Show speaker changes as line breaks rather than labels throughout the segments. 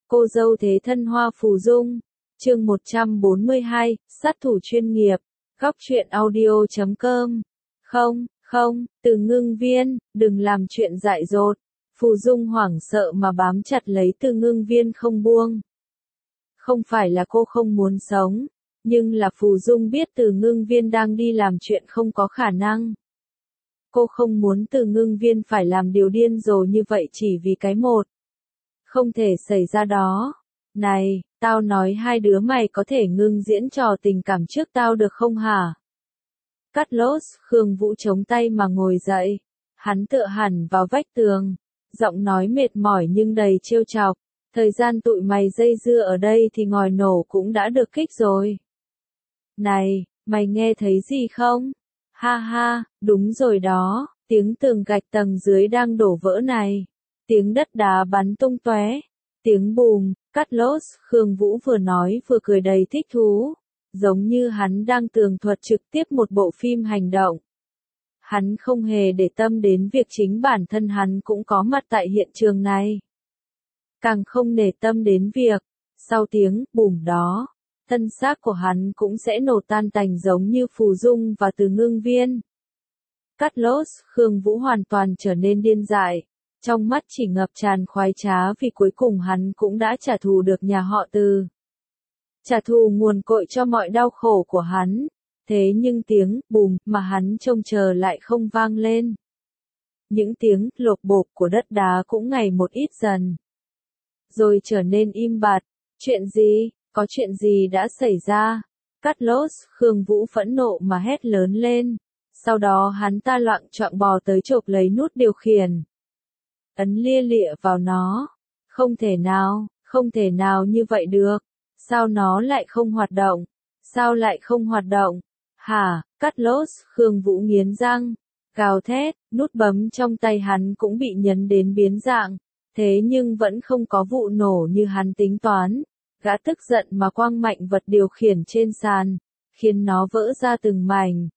Cô dâu thế thân Hoa Phù Dung. Chương 142, sát thủ chuyên nghiệp. Góc truyện audio.com. Không, Từ Ngưng Viên, đừng làm chuyện dại dột. Phù Dung hoảng sợ mà bám chặt lấy Từ Ngưng Viên không buông. Không phải là cô không muốn sống, nhưng là Phù Dung biết Từ Ngưng Viên đang đi làm chuyện không có khả năng. Cô không muốn Từ Ngưng Viên phải làm điều điên rồ như vậy chỉ vì cái một. Không thể xảy ra đó. Này, tao nói hai đứa mày có thể ngưng diễn trò tình cảm trước tao được không hả? Cắt lốt, Khương Vũ chống tay mà ngồi dậy. Hắn tựa hẳn vào vách tường. Giọng nói mệt mỏi nhưng đầy trêu chọc. Thời gian tụi mày dây dưa ở đây thì ngòi nổ cũng đã được kích rồi. Này, mày nghe thấy gì không? Ha ha, đúng rồi đó, tiếng tường gạch tầng dưới đang đổ vỡ này. Tiếng đất đá bắn tung tóe. Tiếng bùm, cắt lốt, Khương Vũ vừa nói vừa cười đầy thích thú. Giống như hắn đang tường thuật trực tiếp một bộ phim hành động. Hắn không hề để tâm đến việc chính bản thân hắn cũng có mặt tại hiện trường này. Càng không để tâm đến việc, sau tiếng bùm đó, thân xác của hắn cũng sẽ nổ tan tành giống như Phù Dung và Từ Ngưng Viên. Cắt lốt, Khương Vũ hoàn toàn trở nên điên dại, trong mắt chỉ ngập tràn khoái trá vì cuối cùng hắn cũng đã trả thù được nhà họ Từ. Trả thù nguồn cội cho mọi đau khổ của hắn, thế nhưng tiếng bùm mà hắn trông chờ lại không vang lên. Những tiếng lộp bộp của đất đá cũng ngày một ít dần. Rồi trở nên im bặt. Chuyện gì? Có chuyện gì đã xảy ra? Cắt lốt, Khương Vũ phẫn nộ mà hét lớn lên. Sau đó hắn ta loạng choạng bò tới chộp lấy nút điều khiển. Ấn lia lịa vào nó. Không thể nào như vậy được. Sao nó lại không hoạt động? Sao lại không hoạt động? Hả? Cắt lốt, Khương Vũ nghiến răng, gào thét, nút bấm trong tay hắn cũng bị nhấn đến biến dạng. Thế nhưng vẫn không có vụ nổ như hắn tính toán. Gã tức giận mà quăng mạnh vật điều khiển trên sàn, khiến nó vỡ ra từng mảnh.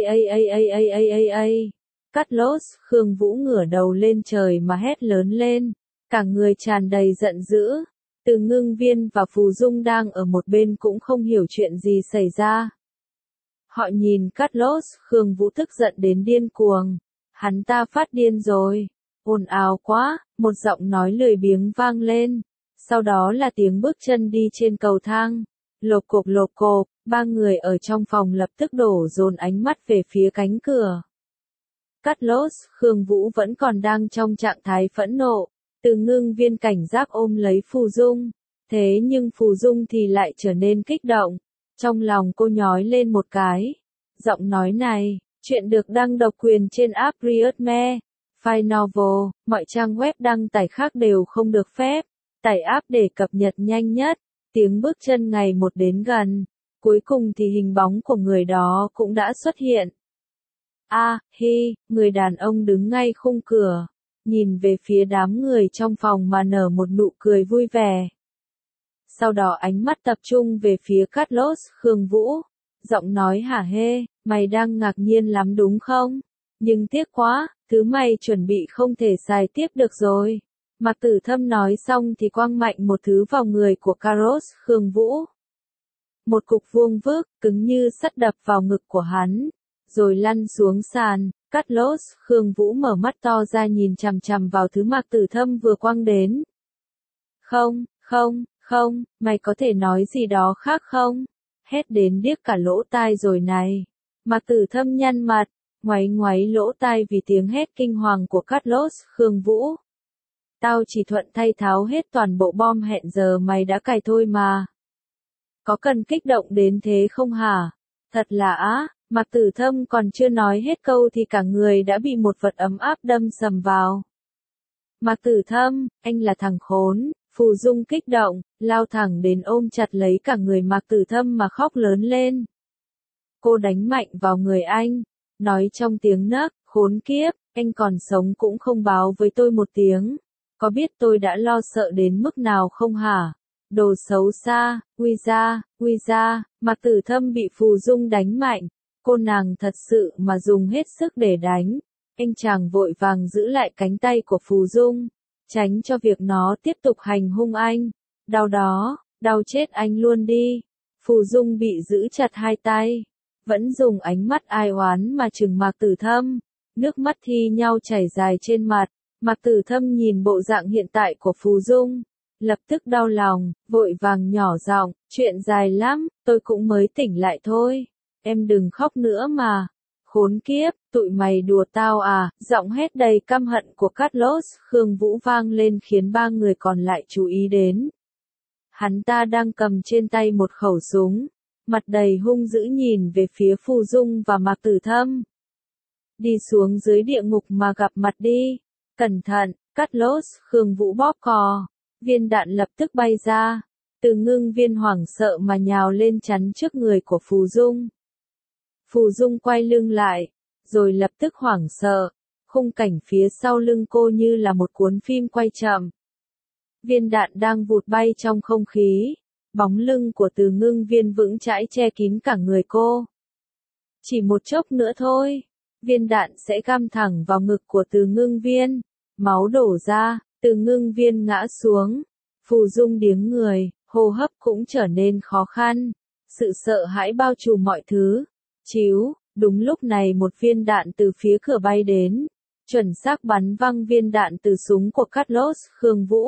Cắt lốt, Khương Vũ ngửa đầu lên trời mà hét lớn lên, cả người tràn đầy giận dữ. Từ Ngưng Viên và Phù Dung đang ở một bên cũng không hiểu chuyện gì xảy ra. Họ nhìn Cắt lốt, Khương Vũ tức giận đến điên cuồng. Hắn ta phát điên rồi. Ồn ào quá, một giọng nói lười biếng vang lên. Sau đó là tiếng bước chân đi trên cầu thang. Lộp cộp, ba người ở trong phòng lập tức đổ dồn ánh mắt về phía cánh cửa. Cắt lốt, Khương Vũ vẫn còn đang trong trạng thái phẫn nộ. Từ Ngưng Viên cảnh giác ôm lấy Phù Dung. Thế nhưng Phù Dung thì lại trở nên kích động. Trong lòng cô nhói lên một cái. Giọng nói này, chuyện được đăng độc quyền trên app Readme. File novel, mọi trang web đăng tải khác đều không được phép. Tải app để cập nhật nhanh nhất. Tiếng bước chân ngày một đến gần. Cuối cùng thì hình bóng của người đó cũng đã xuất hiện. Người đàn ông đứng ngay khung cửa. Nhìn về phía đám người trong phòng mà nở một nụ cười vui vẻ. Sau đó ánh mắt tập trung về phía Cắt lốt, Khương Vũ. Giọng nói hả hê, mày đang ngạc nhiên lắm đúng không? Nhưng tiếc quá, thứ mày chuẩn bị không thể xài tiếp được rồi. Mạc Tử Thâm nói xong thì quăng mạnh một thứ vào người của Caros, Khương Vũ. Một cục vuông vức, cứng như sắt đập vào ngực của hắn, rồi lăn xuống sàn. Cắt lốt, Khương Vũ mở mắt to ra nhìn chằm chằm vào thứ Mạc Tử Thâm vừa quăng đến. Không, mày có thể nói gì đó khác không? Hét đến điếc cả lỗ tai rồi này. Mạc Tử Thâm nhăn mặt, ngoáy lỗ tai vì tiếng hét kinh hoàng của Cắt lốt, Khương Vũ. Tao chỉ thuận thay tháo hết toàn bộ bom hẹn giờ mày đã cài thôi mà. Có cần kích động đến thế không hả? Thật là Mạc Tử Thâm còn chưa nói hết câu thì cả người đã bị một vật ấm áp đâm sầm vào. Mạc Tử Thâm, anh là thằng khốn. Phù Dung kích động, lao thẳng đến ôm chặt lấy cả người Mạc Tử Thâm mà khóc lớn lên. Cô đánh mạnh vào người anh, nói trong tiếng nấc, khốn kiếp, anh còn sống cũng không báo với tôi một tiếng. Có biết tôi đã lo sợ đến mức nào không hả? Đồ xấu xa, uy ra, Mạc Tử Thâm bị Phù Dung đánh mạnh. Cô nàng thật sự mà dùng hết sức để đánh. Anh chàng vội vàng giữ lại cánh tay của Phù Dung, tránh cho việc nó tiếp tục hành hung anh. Đau đó, đau chết anh luôn đi. Phù Dung bị giữ chặt hai tay, vẫn dùng ánh mắt ai oán mà trừng Mạc Tử Thâm, nước mắt thi nhau chảy dài trên mặt. Mạc Tử Thâm nhìn bộ dạng hiện tại của Phù Dung, lập tức đau lòng, vội vàng nhỏ giọng, chuyện dài lắm, tôi cũng mới tỉnh lại thôi, em đừng khóc nữa mà. Khốn kiếp, tụi mày đùa tao à, giọng hét đầy căm hận của Carlos Khương Vũ vang lên khiến ba người còn lại chú ý đến. Hắn ta đang cầm trên tay một khẩu súng, mặt đầy hung dữ nhìn về phía Phù Dung và Mạc Tử Thâm. Đi xuống dưới địa ngục mà gặp mặt đi, cẩn thận, Carlos Khương Vũ bóp cò, viên đạn lập tức bay ra, Từ Ngưng Viên hoảng sợ mà nhào lên chắn trước người của Phù Dung. Phù Dung quay lưng lại, rồi lập tức hoảng sợ, khung cảnh phía sau lưng cô như là một cuốn phim quay chậm. Viên đạn đang vụt bay trong không khí, bóng lưng của Từ Ngưng Viên vững chãi che kín cả người cô. Chỉ một chốc nữa thôi, viên đạn sẽ găm thẳng vào ngực của Từ Ngưng Viên, máu đổ ra, Từ Ngưng Viên ngã xuống, Phù Dung điếng người, hô hấp cũng trở nên khó khăn, sự sợ hãi bao trùm mọi thứ. Chíu, đúng lúc này một viên đạn từ phía cửa bay đến, chuẩn xác bắn văng viên đạn từ súng của Carlos Khương Vũ.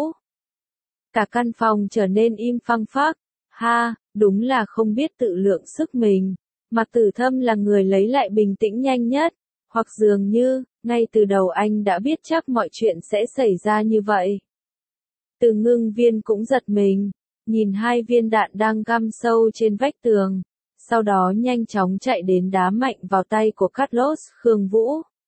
Cả căn phòng trở nên im phăng phắc, ha, đúng là không biết tự lượng sức mình. Mạc Tử Thâm là người lấy lại bình tĩnh nhanh nhất, hoặc dường như, ngay từ đầu anh đã biết chắc mọi chuyện sẽ xảy ra như vậy. Từ Ngưng Viên cũng giật mình, nhìn hai viên đạn đang găm sâu trên vách tường, sau đó nhanh chóng chạy đến đá mạnh vào tay của Carlos Khương Vũ.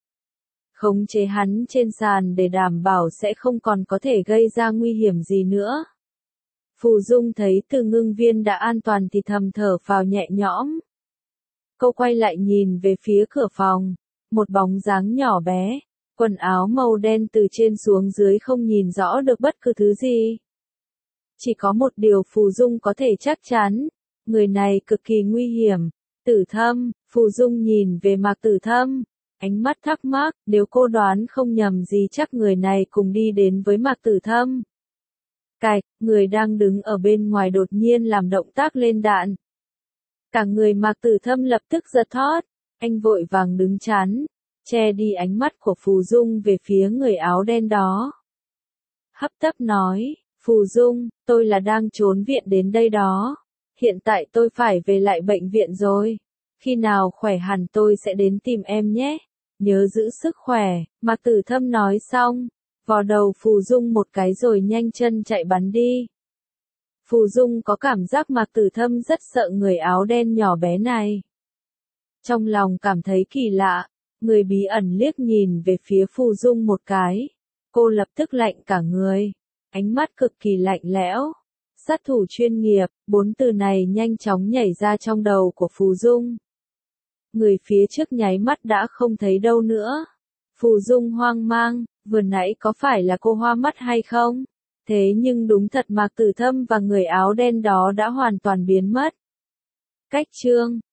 Khống chế hắn trên sàn để đảm bảo sẽ không còn có thể gây ra nguy hiểm gì nữa. Phù Dung thấy Từ Ngưng Viên đã an toàn thì thầm thở phào nhẹ nhõm. Cô quay lại nhìn về phía cửa phòng, một bóng dáng nhỏ bé, quần áo màu đen từ trên xuống dưới không nhìn rõ được bất cứ thứ gì. Chỉ có một điều Phù Dung có thể chắc chắn, người này cực kỳ nguy hiểm. Tử Thâm, Phù Dung nhìn về Mạc Tử Thâm, ánh mắt thắc mắc, nếu cô đoán không nhầm gì chắc người này cùng đi đến với Mạc Tử Thâm. Cạch, người đang đứng ở bên ngoài đột nhiên làm động tác lên đạn. Cả người Mạc Tử Thâm lập tức giật thót, anh vội vàng đứng chắn, che đi ánh mắt của Phù Dung về phía người áo đen đó. Hấp tấp nói, Phù Dung, tôi là đang trốn viện đến đây đó. Hiện tại tôi phải về lại bệnh viện rồi. Khi nào khỏe hẳn tôi sẽ đến tìm em nhé. Nhớ giữ sức khỏe, Mạc Tử Thâm nói xong, vò đầu Phù Dung một cái rồi nhanh chân chạy bắn đi. Phù Dung có cảm giác Mạc Tử Thâm rất sợ người áo đen nhỏ bé này. Trong lòng cảm thấy kỳ lạ, người bí ẩn liếc nhìn về phía Phù Dung một cái. Cô lập tức lạnh cả người, ánh mắt cực kỳ lạnh lẽo. Sát thủ chuyên nghiệp, 4 từ này nhanh chóng nhảy ra trong đầu của Phù Dung. Người phía trước nháy mắt đã không thấy đâu nữa. Phù Dung hoang mang, vừa nãy có phải là cô hoa mắt hay không? Thế nhưng đúng thật Mạc Tử Thâm và người áo đen đó đã hoàn toàn biến mất. Cách chương